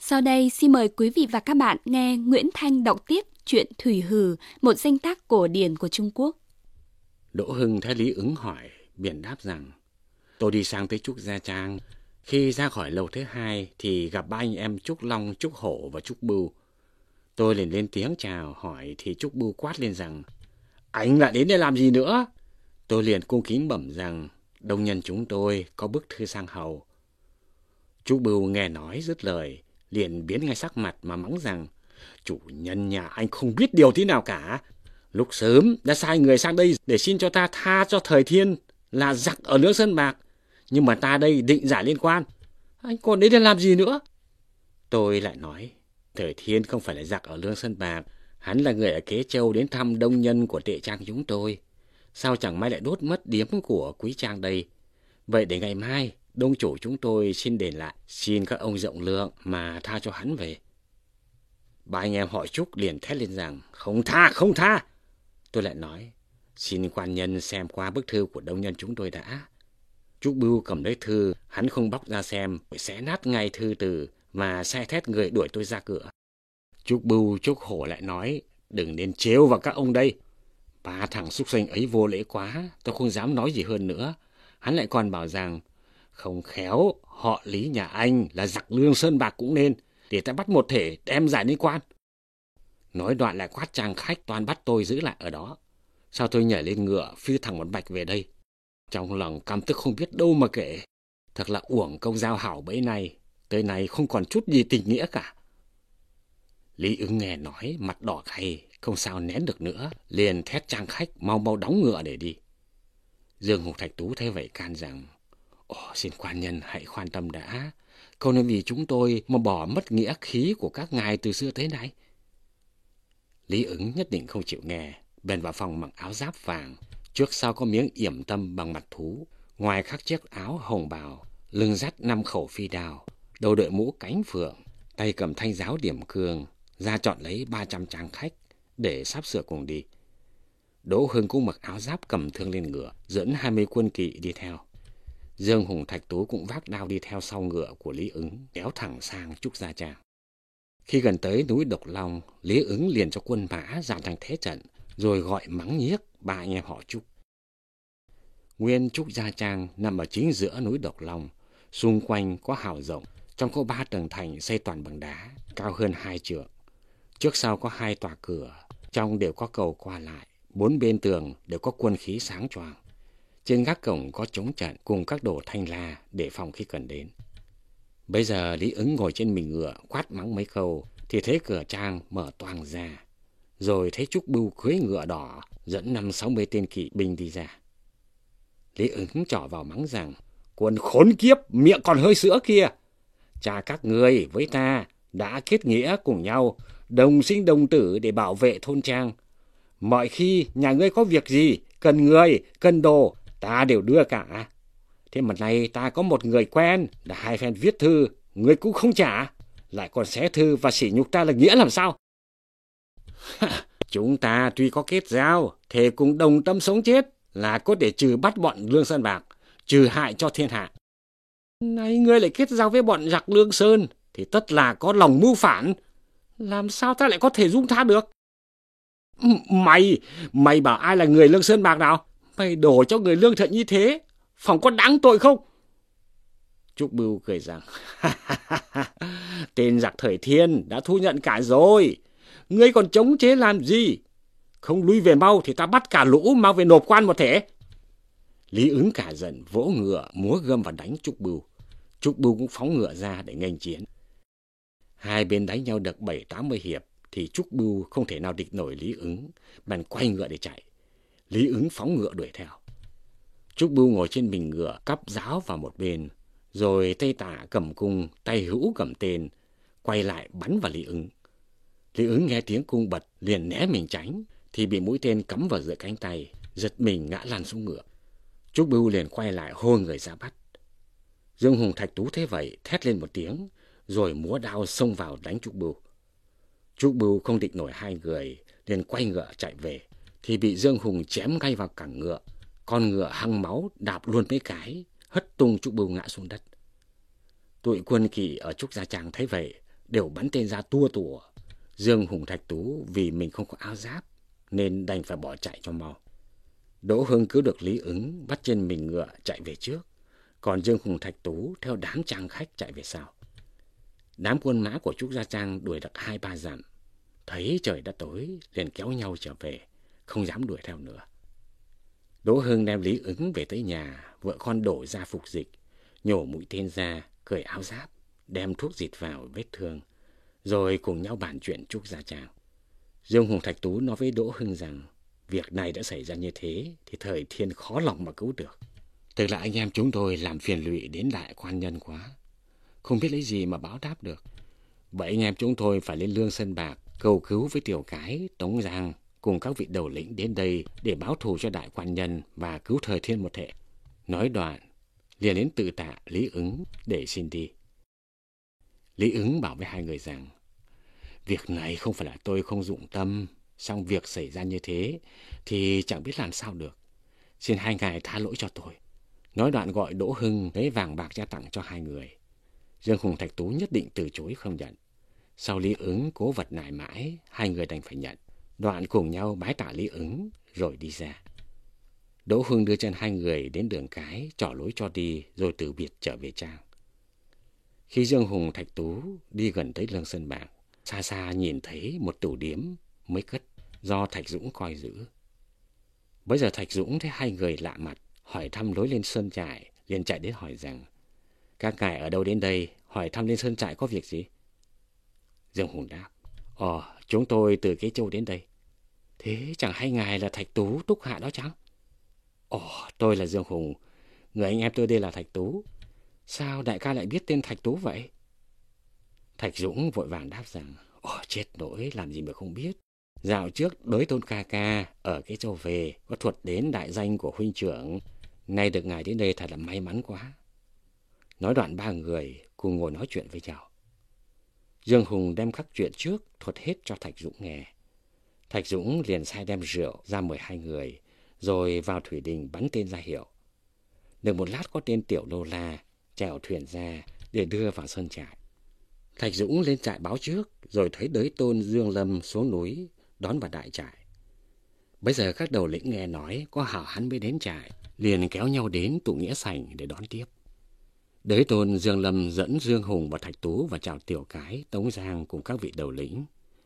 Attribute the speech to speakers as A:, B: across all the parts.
A: Sau đây xin mời quý vị và các bạn nghe Nguyễn Thanh đọc tiếp truyện Thủy Hừ, một danh tác cổ điển của Trung Quốc.
B: Đỗ Hưng thấy Lý Ứng hỏi, biển đáp rằng: tôi đi sang tới Trúc Gia Trang. Khi ra khỏi lầu thứ hai thì gặp ba anh em Trúc Long, Trúc Hổ và Trúc Bưu. Tôi liền lên tiếng chào hỏi thì Trúc Bưu quát lên rằng: anh lại đến đây làm gì nữa? Tôi liền cung kính bẩm rằng: đông nhân chúng tôi có bức thư sang hầu. Trúc Bưu nghe nói dứt lời liền biến ngay sắc mặt mà mắng rằng: chủ nhân nhà anh không biết điều thế nào cả. Lúc sớm đã sai người sang đây để xin cho ta tha cho Thời Thiên là giặc ở Lương Sơn Bạc, nhưng mà ta đây định giải liên quan. Anh còn đến đây làm gì nữa? Tôi lại nói: Thời Thiên không phải là giặc ở Lương Sơn Bạc, hắn là người ở Kế Châu đến thăm đông nhân của Tệ Trang chúng tôi. Sao chẳng may lại đốt mất điếm của Quý Trang đây? Vậy để ngày mai đông chủ chúng tôi xin đền lại, xin các ông rộng lượng mà tha cho hắn về. Ba anh em họ Trúc liền thét lên rằng: không tha, không tha. Tôi lại nói: xin quan nhân xem qua bức thư của đông nhân chúng tôi đã. Trúc Bưu cầm lấy thư, hắn không bóc ra xem, xé nát ngay thư từ và sai thét người đuổi tôi ra cửa. Trúc Bưu, Trúc Hổ lại nói: đừng nên trêu vào các ông đây. Ba thằng xúc sinh ấy vô lễ quá, tôi không dám nói gì hơn nữa. Hắn lại còn bảo rằng: không khéo họ Lý nhà anh là giặc Lương Sơn Bạc cũng nên, để ta bắt một thể đem giải liên quan. Nói đoạn lại quát Trang Khách toan bắt tôi giữ lại ở đó. Sao tôi nhảy lên ngựa phi thẳng một bạch về đây. Trong lòng căm tức không biết đâu mà kể. Thật là uổng công giao hảo bấy nay, tới nay không còn chút gì tình nghĩa cả. Lý Ứng nghe nói mặt đỏ gay, không sao nén được nữa, liền thét Trang Khách mau mau đóng ngựa để đi. Dương Hùng Thạch Tú thấy vậy can rằng: xin quan nhân hãy khoan tâm đã, không nên vì chúng tôi mà bỏ mất nghĩa khí của các ngài từ xưa tới nay. Lý Ứng nhất định không chịu nghe, bèn vào phòng mặc áo giáp vàng, trước sau có miếng yểm tâm bằng mặt thú, ngoài khắc chiếc áo hồng bào, lưng dắt 5 khẩu phi đao, đầu đội mũ cánh phượng, tay cầm thanh giáo điểm cương, ra chọn lấy 300 Trang Khách để sắp sửa cùng đi. Đỗ Hưng cũng mặc áo giáp cầm thương lên ngựa, dẫn 20 quân kỵ đi theo. Dương Hùng Thạch Tú cũng vác đao đi theo sau ngựa của Lý Ứng, kéo thẳng sang Trúc Gia Trang. Khi gần tới núi Độc Long, Lý Ứng liền cho quân mã dàn thành thế trận, rồi gọi mắng nhiếc ba anh em họ Trúc. Nguyên Trúc Gia Trang nằm ở chính giữa núi Độc Long, xung quanh có hào rộng, trong có 3 tầng thành xây toàn bằng đá, cao hơn 2 trượng. Trước sau có 2 tòa cửa, trong đều có cầu qua lại, 4 bên tường đều có quân khí sáng choang. Trên gác cổng có chống trận cùng các đồ thanh la để phòng khi cần đến. Bây giờ Lý Ứng ngồi trên mình ngựa quát mắng mấy câu thì thấy cửa trang mở toang ra, rồi thấy Trúc Bưu cưỡi ngựa đỏ dẫn 50-60 tên kỵ binh đi ra. Lý Ứng trỏ vào mắng rằng: quân khốn kiếp, miệng còn hơi sữa kia, cha các ngươi với ta đã kết nghĩa cùng nhau, đồng sinh đồng tử để bảo vệ thôn trang. Mọi khi nhà ngươi có việc gì, cần người, cần đồ, ta đều đưa cả. Thế mà nay ta có một người quen đã 2 phen viết thư, ngươi cũng không trả, lại còn xé thư và sỉ nhục ta là nghĩa làm sao? Chúng ta tuy có kết giao, thề cùng đồng tâm sống chết là có để trừ bắt bọn Lương Sơn Bạc, trừ hại cho thiên hạ. Nay ngươi lại kết giao với bọn giặc Lương Sơn thì tất là có lòng mưu phản, làm sao ta lại có thể dung tha được? Mày bảo ai là người Lương Sơn Bạc nào? Mày đổ cho người lương thiện như thế, phòng có đáng tội không? Trúc Bưu cười rằng: tên giặc Thời Thiên đã thu nhận cả rồi, ngươi còn chống chế làm gì? Không lui về mau thì ta bắt cả lũ mang về nộp quan một thể. Lý Ứng cả giận vỗ ngựa múa gươm và đánh Trúc Bưu. Trúc Bưu cũng phóng ngựa ra để nghênh chiến. Hai bên đánh nhau được 70-80 hiệp thì Trúc Bưu không thể nào địch nổi Lý Ứng, bèn quay ngựa để chạy. Lý Ứng phóng ngựa đuổi theo. Trúc Bưu ngồi trên mình ngựa cắp giáo vào một bên, rồi tay tả cầm cung, tay hữu cầm tên, quay lại bắn vào Lý Ứng. Lý Ứng nghe tiếng cung bật liền né mình tránh, thì bị mũi tên cắm vào giữa cánh tay, giật mình ngã lăn xuống ngựa. Trúc Bưu liền quay lại hô người ra bắt. Dương Hùng Thạch Tú thế vậy thét lên một tiếng, rồi múa đao xông vào đánh Trúc Bưu. Trúc Bưu không địch nổi hai người, liền quay ngựa chạy về, thì bị Dương Hùng chém ngay vào cẳng ngựa. Con ngựa hăng máu đạp luôn mấy cái, hất tung Trúc Bưu ngã xuống đất. Tụi quân kỵ ở Trúc Gia Trang thấy vậy, đều bắn tên ra tua tủa. Dương Hùng, Thạch Tú vì mình không có áo giáp nên đành phải bỏ chạy cho mau. Đỗ Hưng cứu được Lý Ứng, bắt trên mình ngựa chạy về trước, còn Dương Hùng, Thạch Tú theo đám trang khách chạy về sau. Đám quân mã của Trúc Gia Trang đuổi được 2-3 dặm, thấy trời đã tối liền kéo nhau trở về, không dám đuổi theo nữa. Đỗ Hưng đem Lý Ứng về tới nhà, vợ con đổ ra phục dịch, nhổ mũi tên ra, cởi áo giáp, đem thuốc dịt vào vết thương, rồi cùng nhau bàn chuyện Trúc Gia Trang. Dương Hùng, Thạch Tú nói với Đỗ Hưng rằng việc này đã xảy ra như thế thì Thời Thiên khó lòng mà cứu được. Tức là anh em chúng tôi làm phiền lụy đến đại quan nhân quá, không biết lấy gì mà báo đáp được. Vậy anh em chúng tôi phải lên Lương Sơn Bạc cầu cứu với Tiểu Cái, Tống Giang cùng các vị đầu lĩnh đến đây để báo thù cho đại quan nhân và cứu Thời Thiên một thể. Nói đoạn liền đến tự tạ Lý Ứng để xin đi. Lý Ứng bảo với hai người rằng việc này không phải là tôi không dụng tâm, song việc xảy ra như thế thì chẳng biết làm sao được. Xin hai ngài tha lỗi cho tôi. Nói đoạn gọi Đỗ Hưng lấy vàng bạc ra tặng cho hai người. Dương Hùng, Thạch Tú nhất định từ chối không nhận. Sau Lý Ứng cố vật nài mãi, hai người đành phải nhận. Đoạn cùng nhau bái tạ Lý Ứng rồi đi ra. Đỗ Hưng đưa chân hai người đến đường cái, trỏ lối cho đi rồi từ biệt trở về trang. Khi Dương Hùng, Thạch Tú đi gần tới Lương Sơn Bạc, xa xa nhìn thấy một tủ điếm mới cất do Thạch Dũng coi giữ. Bây giờ Thạch Dũng thấy hai người lạ mặt, hỏi thăm lối lên sơn trại, liền chạy đến hỏi rằng các ngài ở đâu đến đây, hỏi thăm lên sơn trại có việc gì? Dương Hùng đáp: chúng tôi từ Kế Châu đến đây. Thế chẳng hay ngài là Thạch Tú, Túc Hạ đó chăng? Tôi là Dương Hùng, người anh em tôi đây là Thạch Tú. Sao đại ca lại biết tên Thạch Tú vậy? Thạch Dũng vội vàng đáp rằng: chết nỗi, làm gì mà không biết. Dạo trước đới Tôn ca ca ở Kế Châu về, có thuật đến đại danh của huynh trưởng. Nay được ngài đến đây thật là may mắn quá. Nói đoạn ba người cùng ngồi nói chuyện với nhau. Dương Hùng đem các chuyện trước thuật hết cho Thạch Dũng nghe. Thạch Dũng liền sai đem rượu ra mời hai người, rồi vào thủy đình bắn tên ra hiệu. Được một lát có tên Tiểu Lô La chèo thuyền ra để đưa vào sơn trại. Thạch Dũng lên trại báo trước, rồi thấy đới Tôn Dương Lâm xuống núi đón vào đại trại. Bây giờ các đầu lĩnh nghe nói có hảo hán mới đến trại, liền kéo nhau đến tụ nghĩa sảnh để đón tiếp. Đới Tôn Dương Lâm dẫn Dương Hùng và Thạch Tú vào chào Tiểu Cái, Tống Giang cùng các vị đầu lĩnh.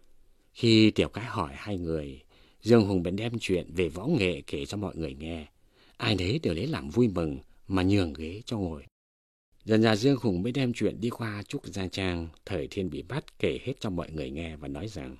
B: Khi Tiểu Cái hỏi hai người, Dương Hùng bèn đem chuyện về võ nghệ kể cho mọi người nghe. Ai nấy đều lấy làm vui mừng mà nhường ghế cho ngồi. Dần dà Dương Hùng mới đem chuyện đi qua Trúc Gia Trang, Thời Thiên bị bắt kể hết cho mọi người nghe và nói rằng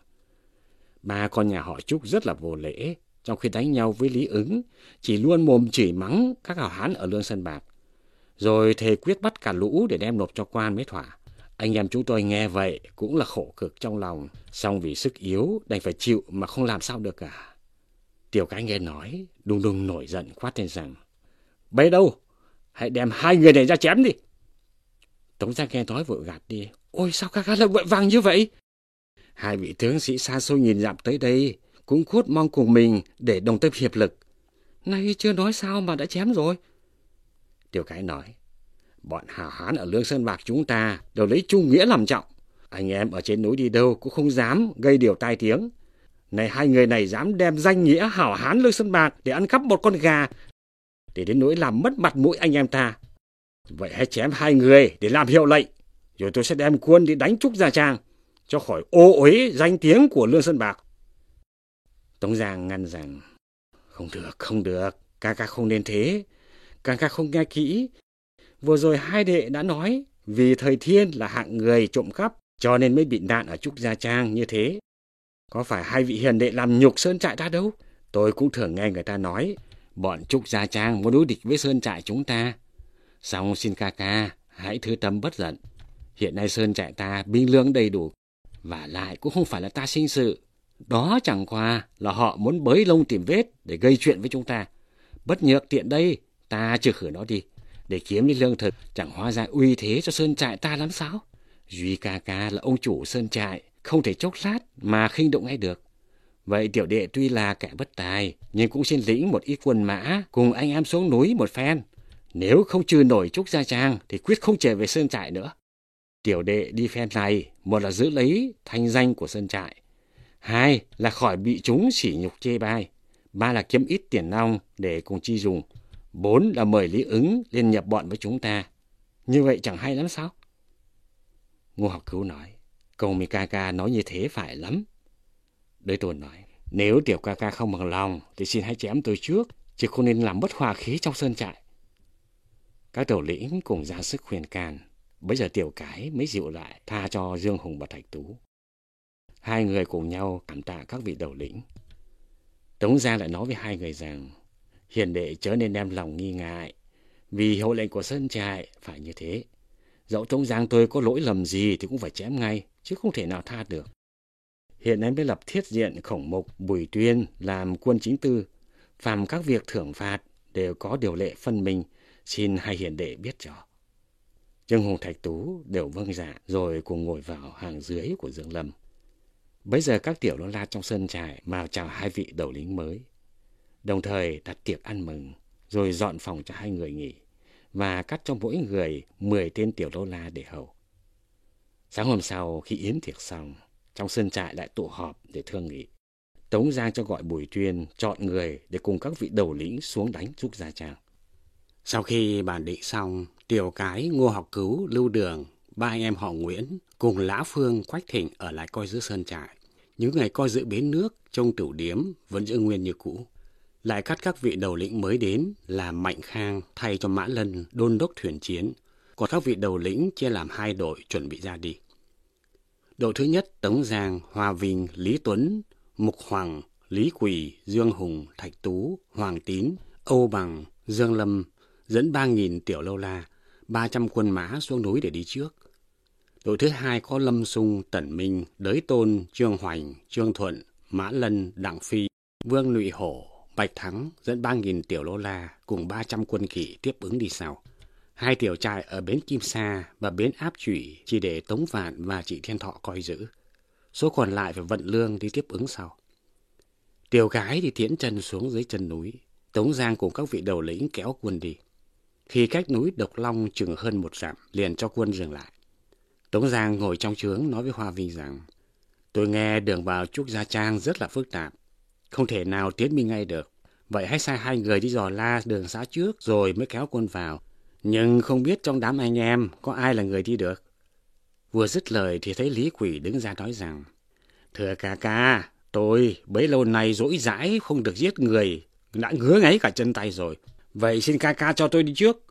B: ba con nhà họ Trúc rất là vô lễ, trong khi đánh nhau với Lý Ứng chỉ luôn mồm chửi mắng các hảo hán ở Lương Sơn Bạc, rồi thề quyết bắt cả lũ để đem nộp cho quan mới thỏa. Anh em chúng tôi nghe vậy cũng là khổ cực trong lòng, song vì sức yếu đành phải chịu mà không làm sao được cả. Tiểu Cái nghe nói đùng đùng nổi giận quát lên rằng: Bây đâu, hãy đem hai người này ra chém đi. Tống Giang nghe nói vội gạt đi: Ôi sao các lại vội vàng như vậy? Hai vị tướng sĩ xa xôi nhìn dặm tới đây cũng cốt mong cùng mình để đồng tâm hiệp lực. Nay chưa nói sao mà đã chém rồi. Tiểu Cái nói: Bọn hào hán ở Lương Sơn Bạc chúng ta đều lấy trung nghĩa làm trọng. Anh em ở trên núi đi đâu cũng không dám gây điều tai tiếng. Này hai người này dám đem danh nghĩa hảo hán Lương Sơn Bạc để ăn cắp một con gà, để đến nỗi làm mất mặt mũi anh em ta. Vậy hãy chém hai người để làm hiệu lệnh, rồi tôi sẽ đem quân đi đánh Trúc Gia Trang, cho khỏi ô uế danh tiếng của Lương Sơn Bạc. Tống Giang ngăn rằng: Không được, ca ca không nên thế. Ca ca không nghe kỹ. Vừa rồi hai đệ đã nói vì Thời Thiên là hạng người trộm cắp cho nên mới bị nạn ở Trúc Gia Trang như thế. Có phải hai vị hiền đệ làm nhục sơn trại ta đâu. Tôi cũng thường nghe người ta nói bọn Trúc Gia Trang muốn đối địch với sơn trại chúng ta. Song xin ca ca hãy thư tâm bất giận. Hiện nay sơn trại ta binh lương đầy đủ, và lại cũng không phải là ta sinh sự. Đó chẳng qua là họ muốn bới lông tìm vết để gây chuyện với chúng ta. Bất nhược tiện đây ta trừ khử nó đi, để kiếm đi lương thực, chẳng hóa ra uy thế cho sơn trại ta lắm sao? Duy ca ca là ông chủ sơn trại, không thể chốc lát mà khinh động ngay được. Vậy tiểu đệ tuy là kẻ bất tài, nhưng cũng xin lĩnh một ít quân mã cùng anh em xuống núi một phen. Nếu không trừ nổi Trúc Gia Trang thì quyết không trở về sơn trại nữa. Tiểu đệ đi phe này, một là giữ lấy thanh danh của sơn trại, hai là khỏi bị chúng sỉ nhục chê bai, ba là kiếm ít tiền nong để cùng chi dùng, bốn là mời Lý Ứng lên nhập bọn với chúng ta. Như vậy chẳng hay lắm sao? Ngô Học Cứu nói, Công mi ca ca nói như thế phải lắm. Đới Tôn nói, nếu tiểu ca ca không bằng lòng thì xin hãy chém tôi trước, chứ không nên làm mất hòa khí trong sơn trại. Các đầu lĩnh cùng ra sức khuyên can. Bây giờ Tiểu Cái mới dịu lại, tha cho Dương Hùng và Thạch Tú. Hai người cùng nhau cảm tạ các vị đầu lĩnh. Tống Giang lại nói với hai người rằng, hiền đệ chớ nên đem lòng nghi ngại, vì hiệu lệnh của sơn trại phải như thế. Dẫu Tống Giang tôi có lỗi lầm gì thì cũng phải chém ngay, chứ không thể nào tha được. Hiện nay mới lập Thiết Diện, Khổng Mục, Bùi Tuyên làm quân chính tư, phàm các việc thưởng phạt đều có điều lệ phân minh, xin hai hiền đệ biết cho. Dương Hùng, Thạch Tú đều vâng dạ, rồi cùng ngồi vào hàng dưới của Dương Lâm. Bấy giờ các tiểu lâu la trong sơn trại vào chào hai vị đầu lĩnh mới, đồng thời đặt tiệc ăn mừng, rồi dọn phòng cho hai người nghỉ, và cắt cho mỗi người 10 tên tiểu lâu la để hầu. Sáng hôm sau, khi yến tiệc xong, trong sơn trại lại tụ họp để thương nghị. Tống Giang cho gọi Bùi Tuyên chọn người để cùng các vị đầu lĩnh xuống đánh Trúc Gia Trang. Sau khi bàn định xong, Tiểu Cái, Ngô Học Cứu, Lưu Đường, ba anh em họ Nguyễn cùng Lã Phương, Quách Thịnh ở lại coi giữ sơn trại. Những người coi giữ bến nước, trông tửu điếm vẫn giữ nguyên như cũ. Lại cắt các vị đầu lĩnh mới đến là Mạnh Khang thay cho Mã Lân đôn đốc thuyền chiến, còn các vị đầu lĩnh chia làm hai đội chuẩn bị ra đi. Đội thứ nhất Tống Giang, Hoa Vinh, Lý Tuấn, Mục Hoàng, Lý Quỳ, Dương Hùng, Thạch Tú, Hoàng Tín, Âu Bằng, Dương Lâm dẫn 3.000 tiểu lâu la, 300 quân mã xuống núi để đi trước. Đội thứ hai có Lâm Sung, Tẩn Minh, Đới Tôn, Trương Hoành, Trương Thuận, Mã Lân, Đặng Phi, Vương Lụy Hổ, Bạch Thắng dẫn 3.000 tiểu lâu la cùng 300 quân kỵ tiếp ứng đi sau. Hai tiểu trại ở bến Kim Sa và bến Áp Chủy chỉ để Tống Vạn và Trị Thiên Thọ coi giữ. Số còn lại phải vận lương đi tiếp ứng sau. Tiểu Cái thì tiến chân xuống dưới chân núi. Tống Giang cùng các vị đầu lĩnh kéo quân đi. Khi cách núi Độc Long chừng hơn 1 dặm, liền cho quân dừng lại. Tống Giang ngồi trong trướng nói với Hoa Vinh rằng, tôi nghe đường vào Trúc Gia Trang rất là phức tạp, không thể nào tiến binh ngay được. Vậy hãy sai hai người đi dò la đường xã trước rồi mới kéo quân vào. Nhưng không biết trong đám anh em có ai là người đi được. Vừa dứt lời thì thấy Lý Quỳ đứng ra nói rằng, thưa ca ca, tôi bấy lâu nay dỗi dãi không được giết người, đã ngứa ngáy cả chân tay rồi. Vậy xin ca ca cho tôi đi trước.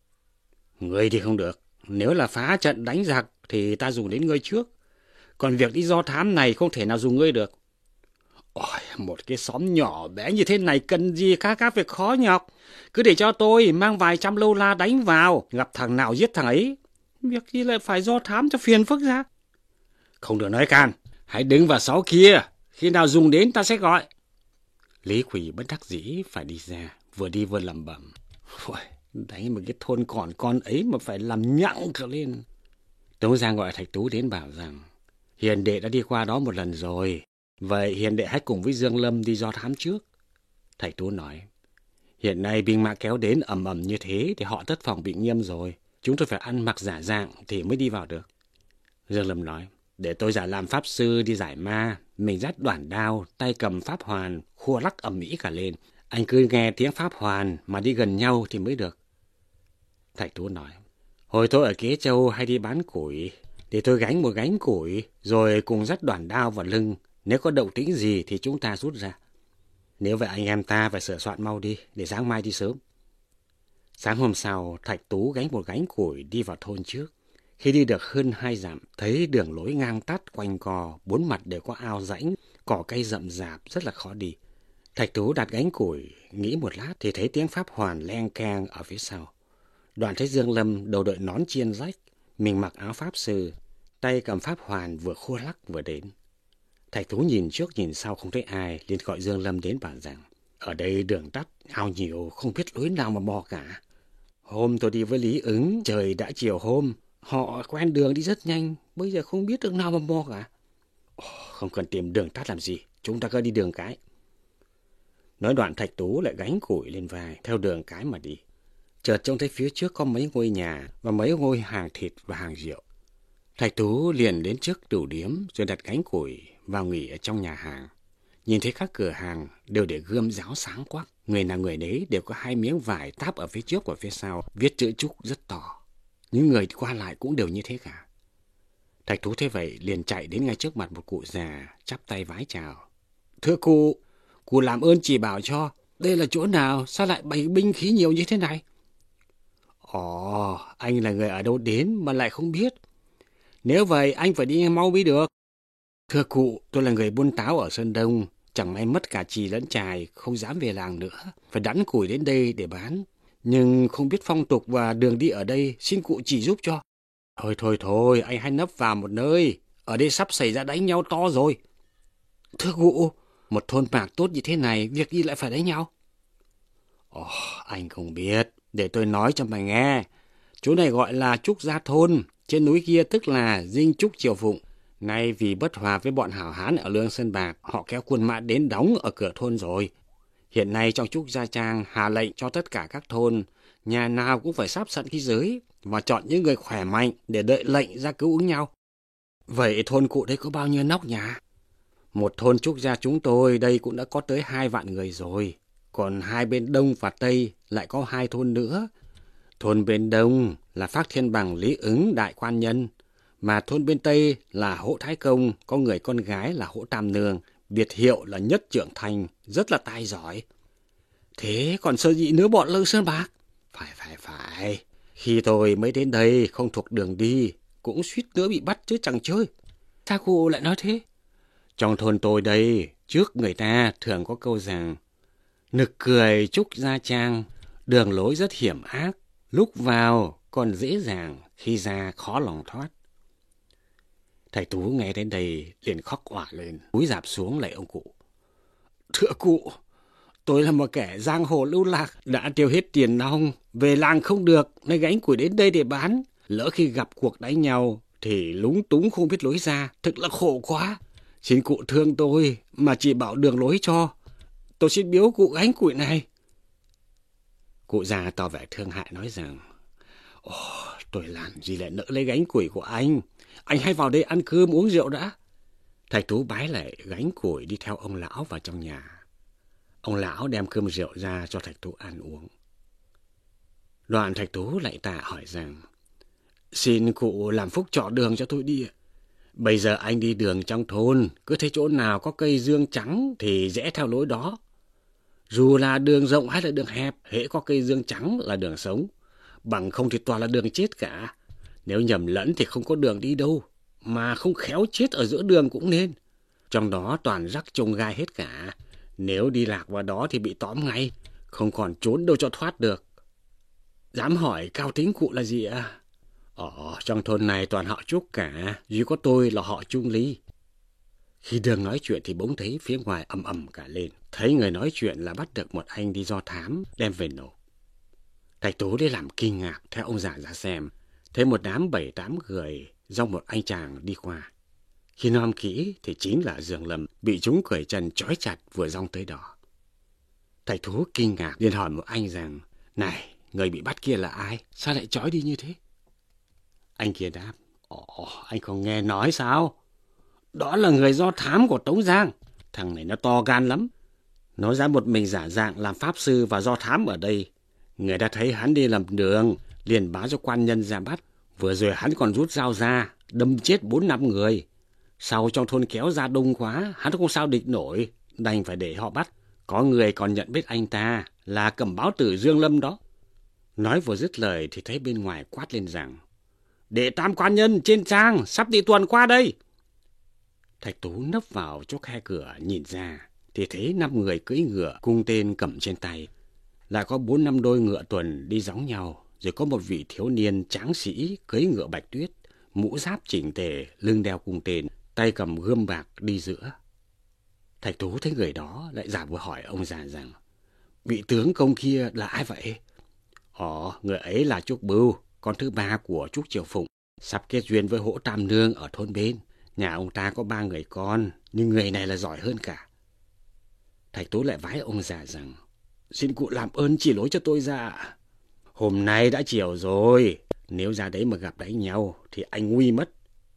B: Người thì không được, nếu là phá trận đánh giặc thì ta dùng đến ngươi trước. Còn việc đi do thám này không thể nào dùng ngươi được. Ôi, một cái xóm nhỏ bé như thế này cần gì ca ca phải khó nhọc. Cứ để cho tôi mang vài trăm lâu la đánh vào, gặp thằng nào giết thằng ấy. Việc gì lại phải do thám cho phiền phức ra. Không được nói can, hãy đứng vào xó kia, khi nào dùng đến ta sẽ gọi. Lý Quỳ bất đắc dĩ phải đi ra, vừa đi vừa lẩm bẩm. Ôi, đánh một cái thôn còn con ấy mà phải làm nhặng cả lên. Tống Giang gọi Thạch Tú đến bảo rằng, hiền đệ đã đi qua đó một lần rồi, vậy hiền đệ hãy cùng với Dương Lâm đi do thám trước. Thạch Tú nói, hiện nay binh mã kéo đến ầm ầm như thế thì họ tất phòng bị nghiêm rồi, chúng tôi phải ăn mặc giả dạng thì mới đi vào được. Dương Lâm nói, để tôi giả làm pháp sư đi giải ma, mình dắt đoản đao, tay cầm pháp hoàn, khua lắc ầm ĩ cả lên. Anh cứ nghe tiếng pháp hoàn mà đi gần nhau thì mới được. Thạch Tú nói, hồi tôi ở Kế Châu hay đi bán củi, để tôi gánh một gánh củi, rồi cùng dắt đoản đao vào lưng. Nếu có động tĩnh gì thì chúng ta rút ra. Nếu vậy anh em ta phải sửa soạn mau đi, để sáng mai đi sớm. Sáng hôm sau, Thạch Tú gánh một gánh củi đi vào thôn trước. Khi đi được hơn 2 dặm, thấy đường lối ngang tắt quanh co, 4 mặt đều có ao rãnh, cỏ cây rậm rạp, rất là khó đi. Thạch Tú đặt gánh củi, nghĩ một lát thì thấy tiếng pháp hoàn leng keng ở phía sau. Đoạn thấy Dương Lâm đầu đội nón chiên rách, mình mặc áo pháp sư, tay cầm pháp hoàn vừa khua lắc vừa đến. Thạch Tú nhìn trước nhìn sau không thấy ai, liền gọi Dương Lâm đến bảo rằng, ở đây đường tắt, ao nhiều, không biết lối nào mà mò cả. Hôm tôi đi với Lý Ứng, trời đã chiều hôm, họ quen đường đi rất nhanh, bây giờ không biết đường nào mà mò cả. Không cần tìm đường tắt làm gì, chúng ta cứ đi đường cái. Nói đoạn Thạch Tú lại gánh củi lên vai, theo đường cái mà đi. Chợt trông thấy phía trước có mấy ngôi nhà và mấy ngôi hàng thịt và hàng rượu. Thạch Tú liền đến trước tủ điếm rồi đặt gánh củi vào nghỉ ở trong nhà hàng. Nhìn thấy các cửa hàng đều để gươm giáo sáng quắc, người nào người đấy đều có 2 miếng vải táp ở phía trước và phía sau, viết chữ Trúc rất to. Những người qua lại cũng đều như thế cả. Thạch Tú thế vậy liền chạy đến ngay trước mặt một cụ già, chắp tay vái chào. Thưa cụ làm ơn chỉ bảo cho, đây là chỗ nào, sao lại bày binh khí nhiều như thế này? Ồ, anh là người ở đâu đến mà lại không biết? Nếu vậy anh phải đi mau mới được. Thưa cụ, tôi là người buôn táo ở Sơn Đông, chẳng may mất cả chì lẫn chài, không dám về làng nữa, phải đắn củi đến đây để bán. Nhưng không biết phong tục và đường đi ở đây, xin cụ chỉ giúp cho. Thôi, anh hãy nấp vào một nơi, ở đây sắp xảy ra đánh nhau to rồi. Thưa cụ, một thôn bạc tốt như thế này, việc gì lại phải đánh nhau? Ồ, anh không biết, để tôi nói cho mày nghe. Chỗ này gọi là Trúc Gia Thôn, trên núi kia tức là Dinh Trúc Triều Phụng. Nay vì bất hòa với bọn hảo hán ở Lương Sơn Bạc, họ kéo quân mã đến đóng ở cửa thôn rồi. Hiện nay trong Trúc Gia Trang hạ lệnh cho tất cả các thôn, nhà nào cũng phải sắp sẵn khí giới và chọn những người khỏe mạnh để đợi lệnh ra cứu ứng nhau. Vậy thôn cụ đây có bao nhiêu nóc nhà? Một thôn Trúc Gia chúng tôi đây cũng đã có tới 2 vạn người rồi. Còn hai bên Đông và Tây lại có 2 thôn nữa. Thôn bên Đông là Phác Thiên Bằng Lý Ứng Đại Quan Nhân, mà thôn bên Tây là Hỗ Thái Công, có người con gái là Hỗ Tam Nương, biệt hiệu là Nhất Trượng Thành, rất là tài giỏi. Thế còn sợ gì nữa bọn Lương Sơn Bạc? Phải. Khi tôi mới đến đây không thuộc đường đi, cũng suýt nữa bị bắt chứ chẳng chơi. Sao cụ lại nói thế? Trong thôn tôi đây, trước người ta thường có câu rằng, nực cười Trúc Gia Trang, đường lối rất hiểm ác, lúc vào còn dễ dàng, khi ra khó lòng thoát. Thầy Tú nghe đến đây liền khóc òa lên, cúi rạp xuống lạy ông cụ. Thưa cụ, tôi là một kẻ giang hồ lưu lạc, đã tiêu hết tiền nong, về làng không được, nên gánh củi đến đây để bán. Lỡ khi gặp cuộc đánh nhau thì lúng túng không biết lối ra, thực là khổ quá. Xin cụ thương tôi mà chỉ bảo đường lối cho. Tôi xin biếu cụ gánh củi này. Cụ già tỏ vẻ thương hại nói rằng, tôi làm gì lại nỡ lấy gánh củi của anh. Anh hãy vào đây ăn cơm uống rượu đã. Thạch Tú bái lại gánh củi đi theo ông lão vào trong nhà. Ông lão đem cơm rượu ra cho Thạch Tú ăn uống. Đoạn Thạch Tú lại tạ hỏi rằng, xin cụ làm phúc trọ đường cho tôi đi. Bây giờ anh đi đường trong thôn, cứ thấy chỗ nào có cây dương trắng thì rẽ theo lối đó. Dù là đường rộng hay là đường hẹp, hễ có cây dương trắng là đường sống. Bằng không thì toàn là đường chết cả. Nếu nhầm lẫn thì không có đường đi đâu, mà không khéo chết ở giữa đường cũng nên. Trong đó toàn rắc chông gai hết cả. Nếu đi lạc vào đó thì bị tóm ngay, không còn trốn đâu cho thoát được. Dám hỏi cao tính cụ là gì ạ? Trong thôn này toàn họ Trúc cả, duy có tôi là họ Trung Lý. Khi đường nói chuyện thì bỗng thấy phía ngoài ầm ầm cả lên. Thấy người nói chuyện là bắt được một anh đi do thám, đem về nộp. Thạch Tú đi làm kinh ngạc theo ông già ra xem, thấy một đám 7-8 người do một anh chàng đi qua. Khi nom kỹ thì chính là Dương Lâm bị chúng cởi chân trói chặt vừa dong tới đó. Thạch Tú kinh ngạc liền hỏi một anh rằng, này, người bị bắt kia là ai? Sao lại trói đi như thế? Anh kia đáp, anh không nghe nói sao? Đó là người do thám của Tống Giang. Thằng này nó to gan lắm. Nó dám một mình giả dạng làm pháp sư và do thám ở đây. Người ta thấy hắn đi làm đường, liền báo cho quan nhân ra bắt. Vừa rồi hắn còn rút dao ra, đâm chết 4-5 người. Sau trong thôn kéo ra đông quá, hắn không sao địch nổi, đành phải để họ bắt. Có người còn nhận biết anh ta là Cẩm Báo Tử Dương Lâm đó. Nói vừa dứt lời thì thấy bên ngoài quát lên rằng, để tam quan nhân trên trang sắp đi tuần qua đây. Thạch Tú nấp vào chỗ khe cửa nhìn ra thì thấy 5 người cưỡi ngựa cung tên cầm trên tay. Lại có 4-5 đôi ngựa tuần đi gióng nhau, rồi có một vị thiếu niên tráng sĩ cưỡi ngựa bạch tuyết, mũ giáp chỉnh tề, lưng đeo cung tên, tay cầm gươm bạc đi giữa. Thạch Tú thấy người đó lại giả vừa hỏi ông già rằng, vị tướng công kia là ai vậy? Người ấy là Trúc Bưu, con thứ 3 của Trúc Triều Phụng, sắp kết duyên với Hỗ Tam Nương ở thôn bên. Nhà ông ta có 3 người con, nhưng người này là giỏi hơn cả. Thạch Tú lại vái ông già rằng, xin cụ làm ơn chỉ lối cho tôi ra. Hôm nay đã chiều rồi, nếu ra đấy mà gặp đánh nhau thì anh nguy mất.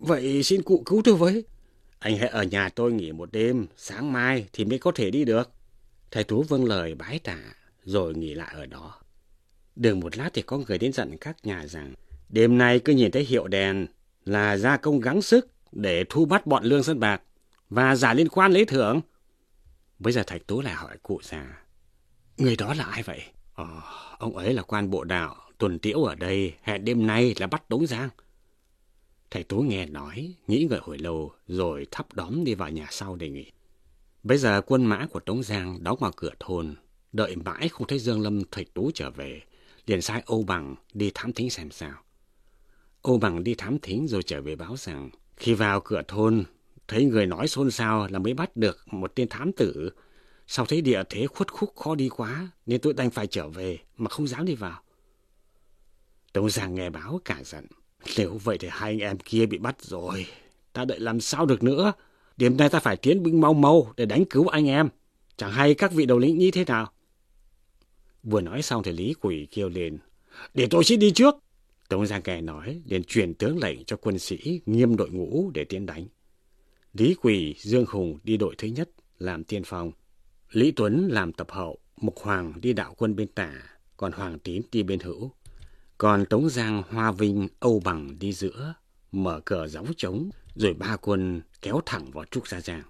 B: Vậy xin cụ cứu tôi với. Anh hãy ở nhà tôi nghỉ một đêm, sáng mai thì mới có thể đi được. Thầy Tú vâng lời bái tạ, rồi nghỉ lại ở đó. Được một lát thì có người đến dặn các nhà rằng, đêm nay cứ nhìn thấy hiệu đèn là gia công gắng sức để thu bắt bọn lương dân bạc và giả liên quan lấy thưởng. Bây giờ Thạch Tú lại hỏi cụ già, người đó là ai vậy? Ông ấy là quan bộ đạo, tuần tiễu ở đây, hẹn đêm nay là bắt Tống Giang. Thạch Tú nghe nói, nghĩ ngợi hồi lâu, rồi thắp đóm đi vào nhà sau để nghỉ. Bây giờ quân mã của Tống Giang đóng vào cửa thôn, đợi mãi không thấy Dương Lâm Thạch Tú trở về, liền sai Âu Bằng đi thám thính xem sao. Âu Bằng đi thám thính rồi trở về báo rằng, khi vào cửa thôn, thấy người nói xôn xao là mới bắt được một tên thám tử. Sau thấy địa thế khuất khúc khó đi quá, nên tôi đành phải trở về mà không dám đi vào. Tống Giang nghe báo cả giận. Nếu vậy thì hai anh em kia bị bắt rồi, ta đợi làm sao được nữa. Đêm nay ta phải tiến binh mau mau để đánh cứu anh em. Chẳng hay các vị đầu lĩnh như thế nào. Vừa nói xong thì Lý Quỳ kêu lên, để tôi xin đi trước. Tống Giang nghe nói, liền truyền tướng lệnh cho quân sĩ nghiêm đội ngũ để tiến đánh. Lý Quỳ, Dương Hùng đi đội thứ nhất làm tiên phong, Lý Tuấn làm tập hậu, Mục Hoàng đi đạo quân bên tả, còn Hoàng Tín đi bên hữu. Còn Tống Giang, Hoa Vinh, Âu Bằng đi giữa, mở cờ gióng trống, rồi ba quân kéo thẳng vào Trúc Gia Giang.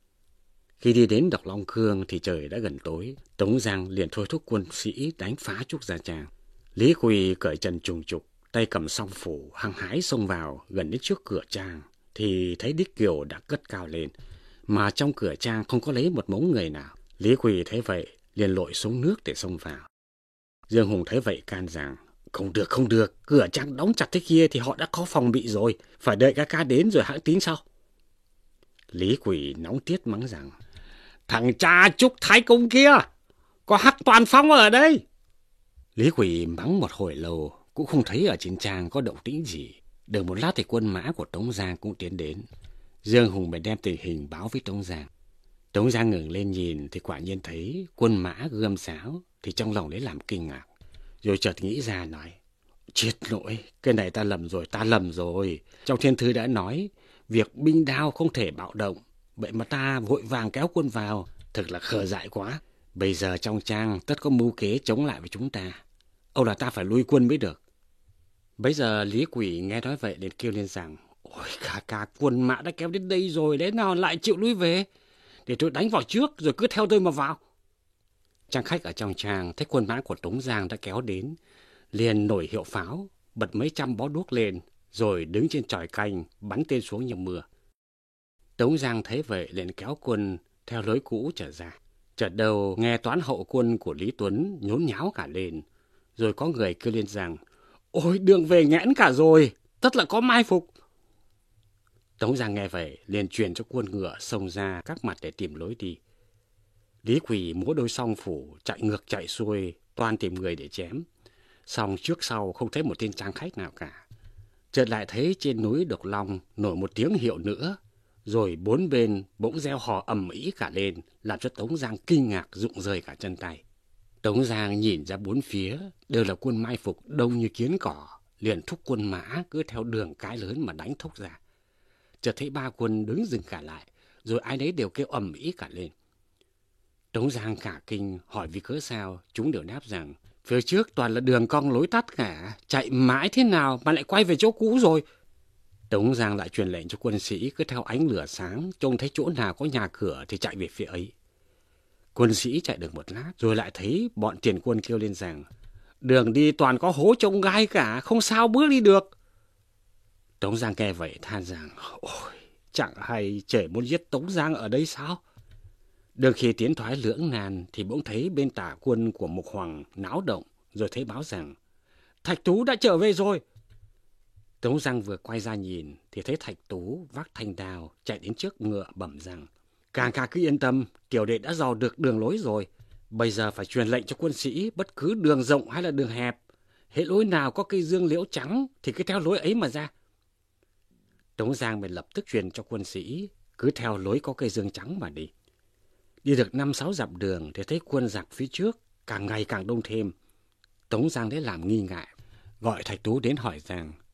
B: Khi đi đến Độc Long Khương thì trời đã gần tối, Tống Giang liền thôi thúc quân sĩ đánh phá Trúc Gia Trang. Lý Quỳ cởi trần trùng trục, tay cầm song phủ, hăng hái xông vào gần đến trước cửa trang, thì thấy Đích Kiều đã cất cao lên, mà trong cửa trang không có lấy một mống người nào. Lý Quỳ thấy vậy, liền lội xuống nước để xông vào. Dương Hùng thấy vậy can rằng, không được, cửa trang đóng chặt thế kia thì họ đã có phòng bị rồi, phải đợi ca đến rồi hãng tính sau. Lý Quỳ nóng tiết mắng rằng, thằng cha Trúc Thái Công kia, có Hắc Toàn Phong ở đây. Lý Quỳ mắng một hồi lâu, cũng không thấy ở trên trang có động tĩnh gì. Được một lát thì quân mã của Tống Giang cũng tiến đến. Dương Hùng bèn đem tình hình báo với Tống Giang. Tống Giang ngẩng lên nhìn thì quả nhiên thấy quân mã gươm giáo, thì trong lòng lấy làm kinh ngạc. Rồi chợt nghĩ ra nói, chết nỗi, cái này ta lầm rồi. Trong thiên thư đã nói, việc binh đao không thể bạo động, vậy mà ta vội vàng kéo quân vào, thật là khờ dại quá. Bây giờ trong trang tất có mưu kế chống lại với chúng ta. Âu là ta phải lui quân mới được. Bây giờ Lý Quỳ nghe nói vậy liền kêu lên rằng, ôi cả quân mã đã kéo đến đây rồi, đấy nào lại chịu lui về. Để tôi đánh vào trước rồi cứ theo tôi mà vào. Trang khách ở trong trang thấy quân mã của Tống Giang đã kéo đến, liền nổi hiệu pháo, bật mấy trăm bó đuốc lên, rồi đứng trên chòi canh bắn tên xuống như mưa. Tống Giang thấy vậy liền kéo quân theo lối cũ trở ra. Chợt đầu nghe toán hậu quân của Lý Tuấn nhốn nháo cả lên, rồi có người kêu lên rằng, ôi đường về nghẽn cả rồi, tất là có mai phục. Tống Giang nghe vậy liền truyền cho quân ngựa xông ra các mặt để tìm lối đi. Lý Quỳ múa đôi song phủ chạy ngược chạy xuôi, toan tìm người để chém. Song trước sau không thấy một tên trang khách nào cả. Chợt lại thấy trên núi Độc Long nổi một tiếng hiệu nữa, rồi bốn bên bỗng reo hò ầm ĩ cả lên, làm cho Tống Giang kinh ngạc rụng rời cả chân tay. Tống Giang nhìn ra bốn phía đều là quân mai phục đông như kiến cỏ, liền thúc quân mã cứ theo đường cái lớn mà đánh thốc ra. Chợt thấy ba quân đứng dừng cả lại, rồi ai nấy đều kêu ầm ĩ cả lên. Tống Giang cả kinh hỏi vì cớ sao, chúng đều đáp rằng phía trước toàn là đường cong lối tắt cả, chạy mãi thế nào mà lại quay về chỗ cũ rồi. Tống Giang lại truyền lệnh cho quân sĩ cứ theo ánh lửa sáng, trông thấy chỗ nào có nhà cửa thì chạy về phía ấy. Quân sĩ chạy được một lát rồi lại thấy bọn tiền quân kêu lên rằng, đường đi toàn có hố trông gai cả, không sao bước đi được. Tống Giang nghe vậy than rằng, ôi, chẳng hay trời muốn giết Tống Giang ở đây sao? Đường khi tiến thoái lưỡng nan thì bỗng thấy bên tả quân của Mục Hoàng náo động, rồi thấy báo rằng, Thạch Tú đã trở về rồi. Tống Giang vừa quay ra nhìn thì thấy Thạch Tú vác thanh đao chạy đến trước ngựa bẩm rằng, ca cứ yên tâm, tiểu đệ đã dò được đường lối rồi. Bây giờ phải truyền lệnh cho quân sĩ bất cứ đường rộng hay là đường hẹp, hễ lối nào có cây dương liễu trắng thì cứ theo lối ấy mà ra. Tống Giang bèn lập tức truyền cho quân sĩ cứ theo lối có cây dương trắng mà đi. Đi được 5-6 dặm đường thì thấy quân giặc phía trước càng ngày càng đông thêm. Tống Giang lấy làm nghi ngại, gọi Thạch Tú đến hỏi rằng,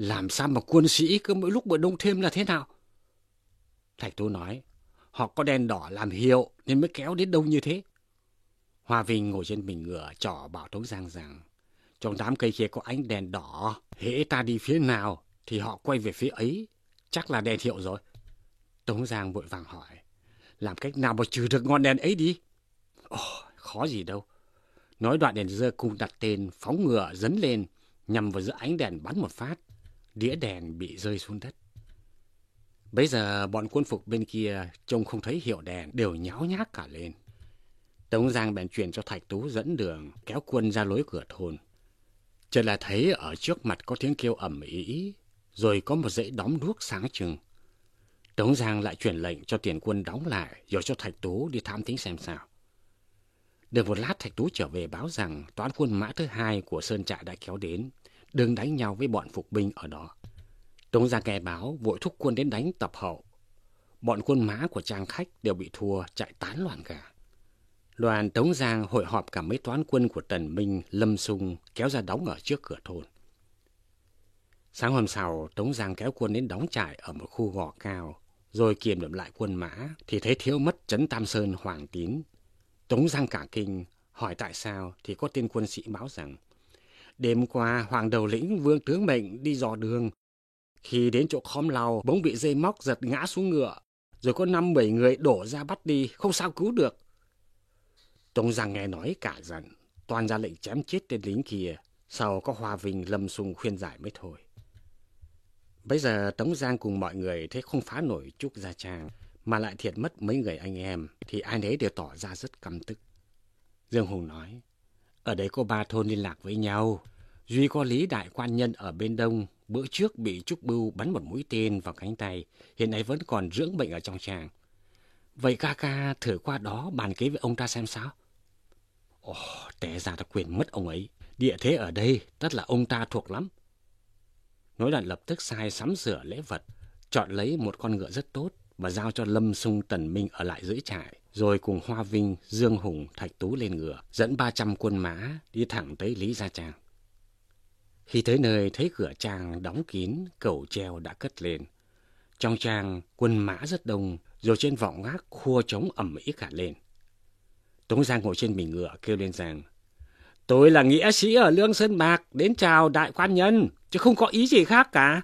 B: Làm sao mà quân sĩ cứ mỗi lúc mà đông thêm là thế nào? Thạch Tú nói, họ có đèn đỏ làm hiệu nên mới kéo đến đông như thế. Hoa Vinh ngồi trên mình ngựa trỏ bảo Tống Giang rằng, trong đám cây kia có ánh đèn đỏ, hễ ta đi phía nào thì họ quay về phía ấy, chắc là đèn hiệu rồi. Tống Giang vội vàng hỏi, làm cách nào mà trừ được ngọn đèn ấy đi? Khó gì đâu. Nói đoạn đèn dơ cùng đặt tên, phóng ngựa dấn lên, nhằm vào giữa ánh đèn bắn một phát, đĩa đèn bị rơi xuống đất. Bây giờ bọn quân phục bên kia trông không thấy hiệu đèn, đều nháo nhác cả lên. Tống Giang bèn truyền cho Thạch Tú dẫn đường, kéo quân ra lối cửa thôn. Chợt là thấy ở trước mặt có tiếng kêu ầm ĩ, rồi có một dãy đóm đuốc sáng trưng. Tống Giang lại truyền lệnh cho tiền quân đóng lại, rồi cho Thạch Tú đi thám thính xem sao. Được một lát, Thạch Tú trở về báo rằng toán quân mã thứ 2 của Sơn Trại đã kéo đến, đương đánh nhau với bọn phục binh ở đó. Tống Giang nghe báo, vội thúc quân đến đánh tập hậu. Bọn quân mã của Trang Khách đều bị thua, chạy tán loạn cả. Đoàn Tống Giang hội họp cả mấy toán quân của Tần Minh, Lâm Xung kéo ra đóng ở trước cửa thôn. Sáng hôm sau, Tống Giang kéo quân đến đóng trại ở một khu gò cao, rồi kiểm điểm lại quân mã thì thấy thiếu mất trấn Tam Sơn Hoàng Tín. Tống Giang cả kinh, hỏi tại sao thì có tên quân sĩ báo rằng đêm qua Hoàng Đầu Lĩnh Vương Tướng Mệnh đi dò đường. Khi đến chỗ khóm lau bỗng bị dây móc giật ngã xuống ngựa, rồi có 5-7 người đổ ra bắt đi, không sao cứu được. Tống Giang nghe nói cả giận, toàn ra lệnh chém chết tên lính kia, sau có Hoa Vinh Lâm Xung khuyên giải mới thôi. Bây giờ Tống Giang cùng mọi người thấy không phá nổi Trúc Gia Trang, mà lại thiệt mất mấy người anh em, thì ai nấy đều tỏ ra rất căm tức. Dương Hùng nói, ở đây có 3 thôn liên lạc với nhau, duy có Lý Đại Quan Nhân ở bên đông, bữa trước bị Trúc Bưu bắn một mũi tên vào cánh tay, hiện nay vẫn còn dưỡng bệnh ở trong tràng. Vậy ca ca thử qua đó bàn kế với ông ta xem sao? Té ra ta quên mất ông ấy, địa thế ở đây tất là ông ta thuộc lắm. Nói đoạn lập tức sai sắm sửa lễ vật, chọn lấy một con ngựa rất tốt và giao cho Lâm Xung Tần Minh ở lại giữ trại, rồi cùng Hoa Vinh, Dương Hùng, Thạch Tú lên ngựa, dẫn 300 quân mã đi thẳng tới Lý Gia Trang. Khi tới nơi thấy cửa trang đóng kín, cẩu treo đã cất lên. Trong trang quân mã rất đông, rồi trên vọng gác khua trống ầm ĩ cả lên. Tống Giang ngồi trên mình ngựa kêu lên rằng, tôi là nghĩa sĩ ở Lương Sơn Bạc đến chào đại quan nhân, chứ không có ý gì khác cả.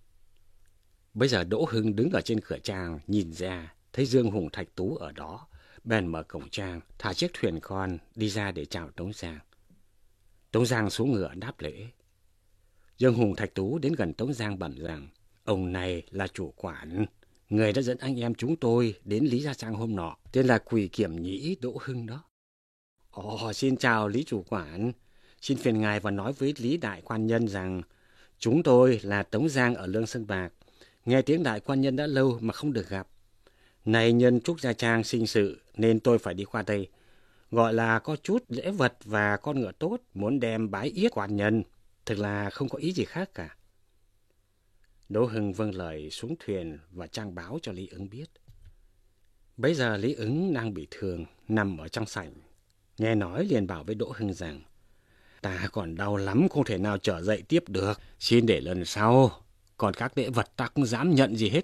B: Bây giờ Đỗ Hưng đứng ở trên cửa trang nhìn ra, thấy Dương Hùng, Thạch Tú ở đó, bèn mở cổng trang, thả chiếc thuyền con đi ra để chào Tống Giang. Tống Giang xuống ngựa đáp lễ. Dương Hùng, Thạch Tú đến gần Tống Giang bẩm rằng, ông này là chủ quản, người đã dẫn anh em chúng tôi đến Lý Gia Trang hôm nọ, tên là Quỳ Kiểm Nhĩ Đỗ Hưng đó. Xin chào Lý chủ quản, xin phiền ngài và nói với Lý Đại Quan Nhân rằng chúng tôi là Tống Giang ở Lương Sơn Bạc, nghe tiếng Đại Quan Nhân đã lâu mà không được gặp. Này nhân Trúc Gia Trang sinh sự nên tôi phải đi qua đây, gọi là có chút lễ vật và con ngựa tốt muốn đem bái yết quan nhân, thực là không có ý gì khác cả. Đỗ Hưng vâng lời xuống thuyền và trang báo cho Lý Ứng biết. Bấy giờ Lý Ứng đang bị thương, nằm ở trong sảnh. Nghe nói liền bảo với Đỗ Hưng rằng, ta còn đau lắm không thể nào trở dậy tiếp được, xin để lần sau, còn các lễ vật ta không dám nhận gì hết.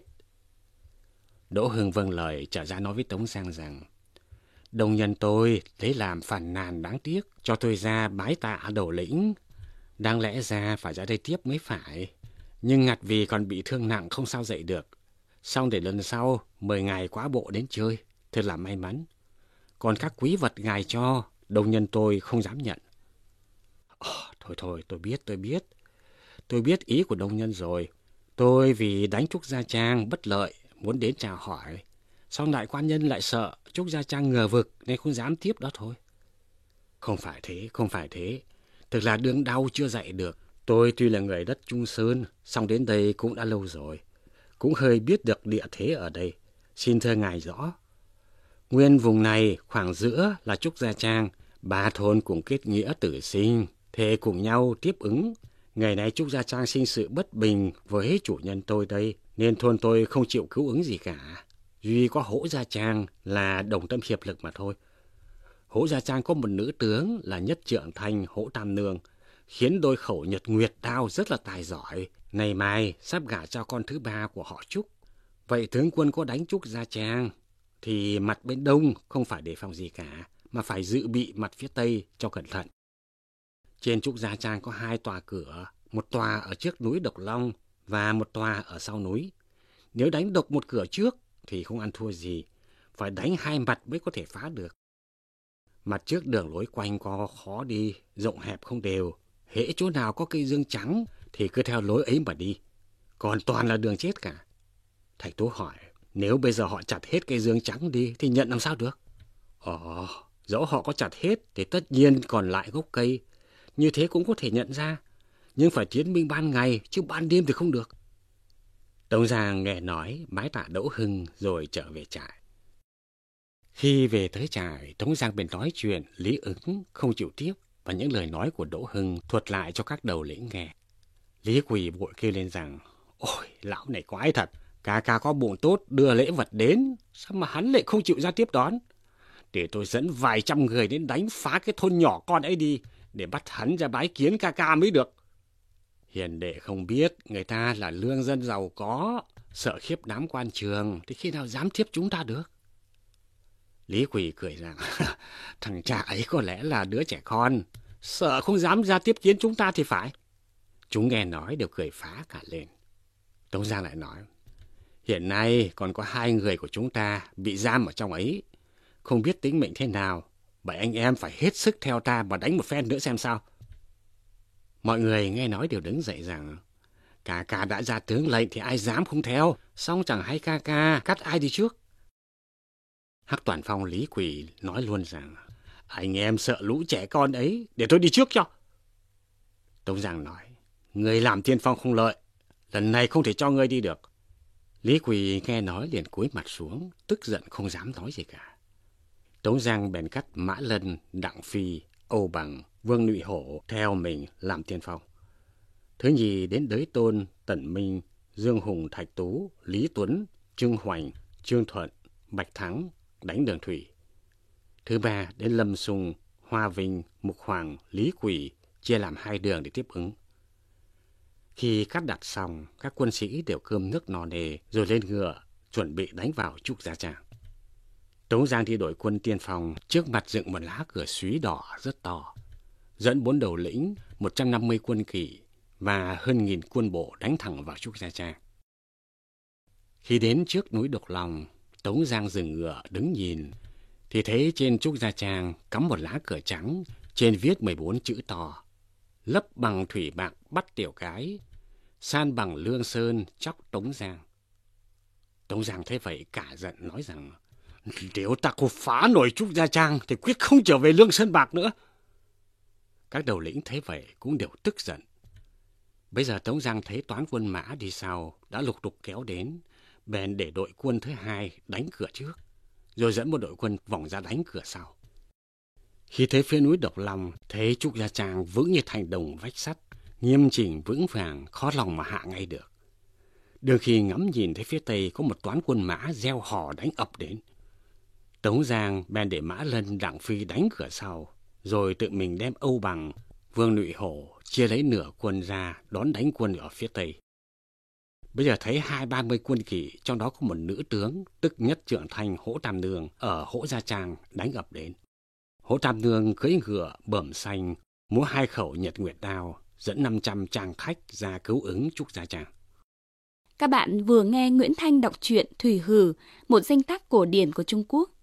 B: Đỗ Hưng vâng lời trở ra nói với Tống Giang rằng, đồng nhân tôi lấy làm phàn nàn đáng tiếc, cho tôi ra bái tạ Đầu Lĩnh. Đáng lẽ ra phải ra đây tiếp mới phải, nhưng ngặt vì còn bị thương nặng không sao dậy được. Xong để lần sau mời ngài quá bộ đến chơi, thật là may mắn. Còn các quý vật ngài cho, đồng nhân tôi không dám nhận. Thôi, tôi biết ý của đồng nhân rồi. Tôi vì đánh Trúc Gia Trang bất lợi, muốn đến chào hỏi. Sau Đại Quan Nhân lại sợ Trúc Gia Trang ngờ vực nên không dám tiếp đó thôi. Không phải thế. Thực là đương đau chưa dậy được. Tôi tuy là người đất Trung Sơn, song đến đây cũng đã lâu rồi. Cũng hơi biết được địa thế ở đây. Xin thưa ngài rõ. Nguyên vùng này khoảng giữa là Trúc Gia Trang, 3 thôn cùng kết nghĩa tử sinh, thề cùng nhau tiếp ứng. Ngày nay Trúc Gia Trang sinh sự bất bình với chủ nhân tôi đây, nên thôn tôi không chịu cứu ứng gì cả. Duy có Hỗ Gia Trang là đồng tâm hiệp lực mà thôi. Hỗ Gia Trang có một nữ tướng là Nhất Trượng Thanh Hỗ Tam Nương, khiến đôi khẩu Nhật Nguyệt Đao rất là tài giỏi, Này mai sắp gả cho con thứ ba của họ Trúc. Vậy tướng quân có đánh Trúc Gia Trang thì mặt bên đông không phải đề phòng gì cả, mà phải dự bị mặt phía tây cho cẩn thận. Trên Trúc Gia Trang có 2 tòa cửa, một tòa ở trước núi Độc Long và một tòa ở sau núi. Nếu đánh độc một cửa trước thì không ăn thua gì, phải đánh 2 mặt mới có thể phá được. Mặt trước đường lối quanh co khó đi, rộng hẹp không đều. Hễ chỗ nào có cây dương trắng thì cứ theo lối ấy mà đi, còn toàn là đường chết cả. Thạch Tú hỏi, nếu bây giờ họ chặt hết cây dương trắng đi thì nhận làm sao được? Dẫu họ có chặt hết thì tất nhiên còn lại gốc cây, như thế cũng có thể nhận ra, nhưng phải tiến binh ban ngày chứ ban đêm thì không được. Tống Giang nghe nói, bái tạ Đỗ Hưng rồi trở về trại. Khi về tới trại, Tống Giang bèn nói chuyện Lý Ứng không chịu tiếp và những lời nói của Đỗ Hưng thuật lại cho các đầu lĩnh nghe. Lý Quỳ vội kêu lên rằng, ôi, lão này quái thật, ca có bụng tốt đưa lễ vật đến, sao mà hắn lại không chịu ra tiếp đón? Để tôi dẫn vài trăm người đến đánh phá cái thôn nhỏ con ấy đi, để bắt hắn ra bái kiến ca mới được. Hiền đệ không biết, người ta là lương dân giàu có, sợ khiếp đám quan trường, thì khi nào dám tiếp chúng ta được? Lý Quỳ cười rằng, thằng cha ấy có lẽ là đứa trẻ con, sợ không dám ra tiếp kiến chúng ta thì phải. Chúng nghe nói đều cười phá cả lên. Tống Giang lại nói, hiện nay còn có 2 người của chúng ta bị giam ở trong ấy, không biết tính mệnh thế nào, vậy anh em phải hết sức theo ta mà đánh một phen nữa xem sao. Mọi người nghe nói đều đứng dậy rằng, ca đã ra tướng lệnh thì ai dám không theo, xong chẳng hay ca cắt ai đi trước. Hắc Toàn Phong Lý Quỳ nói luôn rằng, anh em sợ lũ trẻ con ấy, để tôi đi trước cho. Tống Giang nói, người làm tiên phong không lợi, lần này không thể cho ngươi đi được. Lý Quỳ nghe nói liền cúi mặt xuống, tức giận không dám nói gì cả. Tống Giang bèn cắt Mã Lân, Đặng Phi, Âu Bằng, Vương Nhụy Hổ theo mình làm tiên phong. Thứ nhì đến Đới Tôn, Tần Minh, Dương Hùng, Thạch Tú, Lý Tuấn, Trương Hoành, Trương Thuận, Bạch Thắng đánh đường thủy. Thứ ba đến Lâm Sung, Hoa Vinh, Mục Hoàng, Lý Quỳ chia làm 2 đường để tiếp ứng. Khi cắt đặt xong, các quân sĩ đều cơm nước no nê rồi lên ngựa chuẩn bị đánh vào Trúc Gia Trang. Tống Giang thì đội quân tiên phong trước mặt dựng một lá cờ xúy đỏ rất to, dẫn 4 đầu lĩnh, 150 quân kỵ và hơn 1000 quân bộ đánh thẳng vào Trúc Gia Trang. Khi đến trước núi Độc Long, Tống Giang dừng ngựa đứng nhìn, thì thấy trên Trúc Gia Trang cắm một lá cờ trắng, trên viết 14 chữ to: lấp bằng thủy bạc bắt tiểu cái, san bằng lương sơn chóc Tống Giang. Tống Giang thấy vậy cả giận nói rằng, nếu ta có phá nổi Trúc Gia Trang thì quyết không trở về lương sơn bạc nữa. Các đầu lĩnh thấy vậy cũng đều tức giận. Bây giờ Tống Giang thấy toán quân Mã đi sau đã lục tục kéo đến, bèn để đội quân thứ 2 đánh cửa trước, rồi dẫn một đội quân vòng ra đánh cửa sau. Khi thấy phía núi Độc Long, thấy Trúc Gia Trang vững như thành đồng vách sắt, nghiêm chỉnh vững vàng, khó lòng mà hạ ngay được. Đương khi ngắm nhìn thấy phía tây có một toán quân Mã gieo hò đánh ập đến, Tống Giang bèn để Mã Lân, Đặng Phi đánh cửa sau, rồi tự mình đem Âu Bằng, Vương Nhụy Hổ chia lấy nửa quân ra đón đánh quân ở phía tây. Bây giờ thấy 20-30 quân kỵ, trong đó có một nữ tướng, tức Nhất Trượng Thanh Hỗ Tam Nương ở Hỗ Gia Trang đánh ập đến. Hỗ Tam Nương cưỡi ngựa bẩm xanh, múa 2 khẩu nhật nguyệt đao, dẫn 500 trang khách ra cứu ứng Trúc Gia Trang.
A: Các bạn vừa nghe Nguyễn Thanh đọc truyện Thủy Hử, một danh tác cổ điển của Trung Quốc.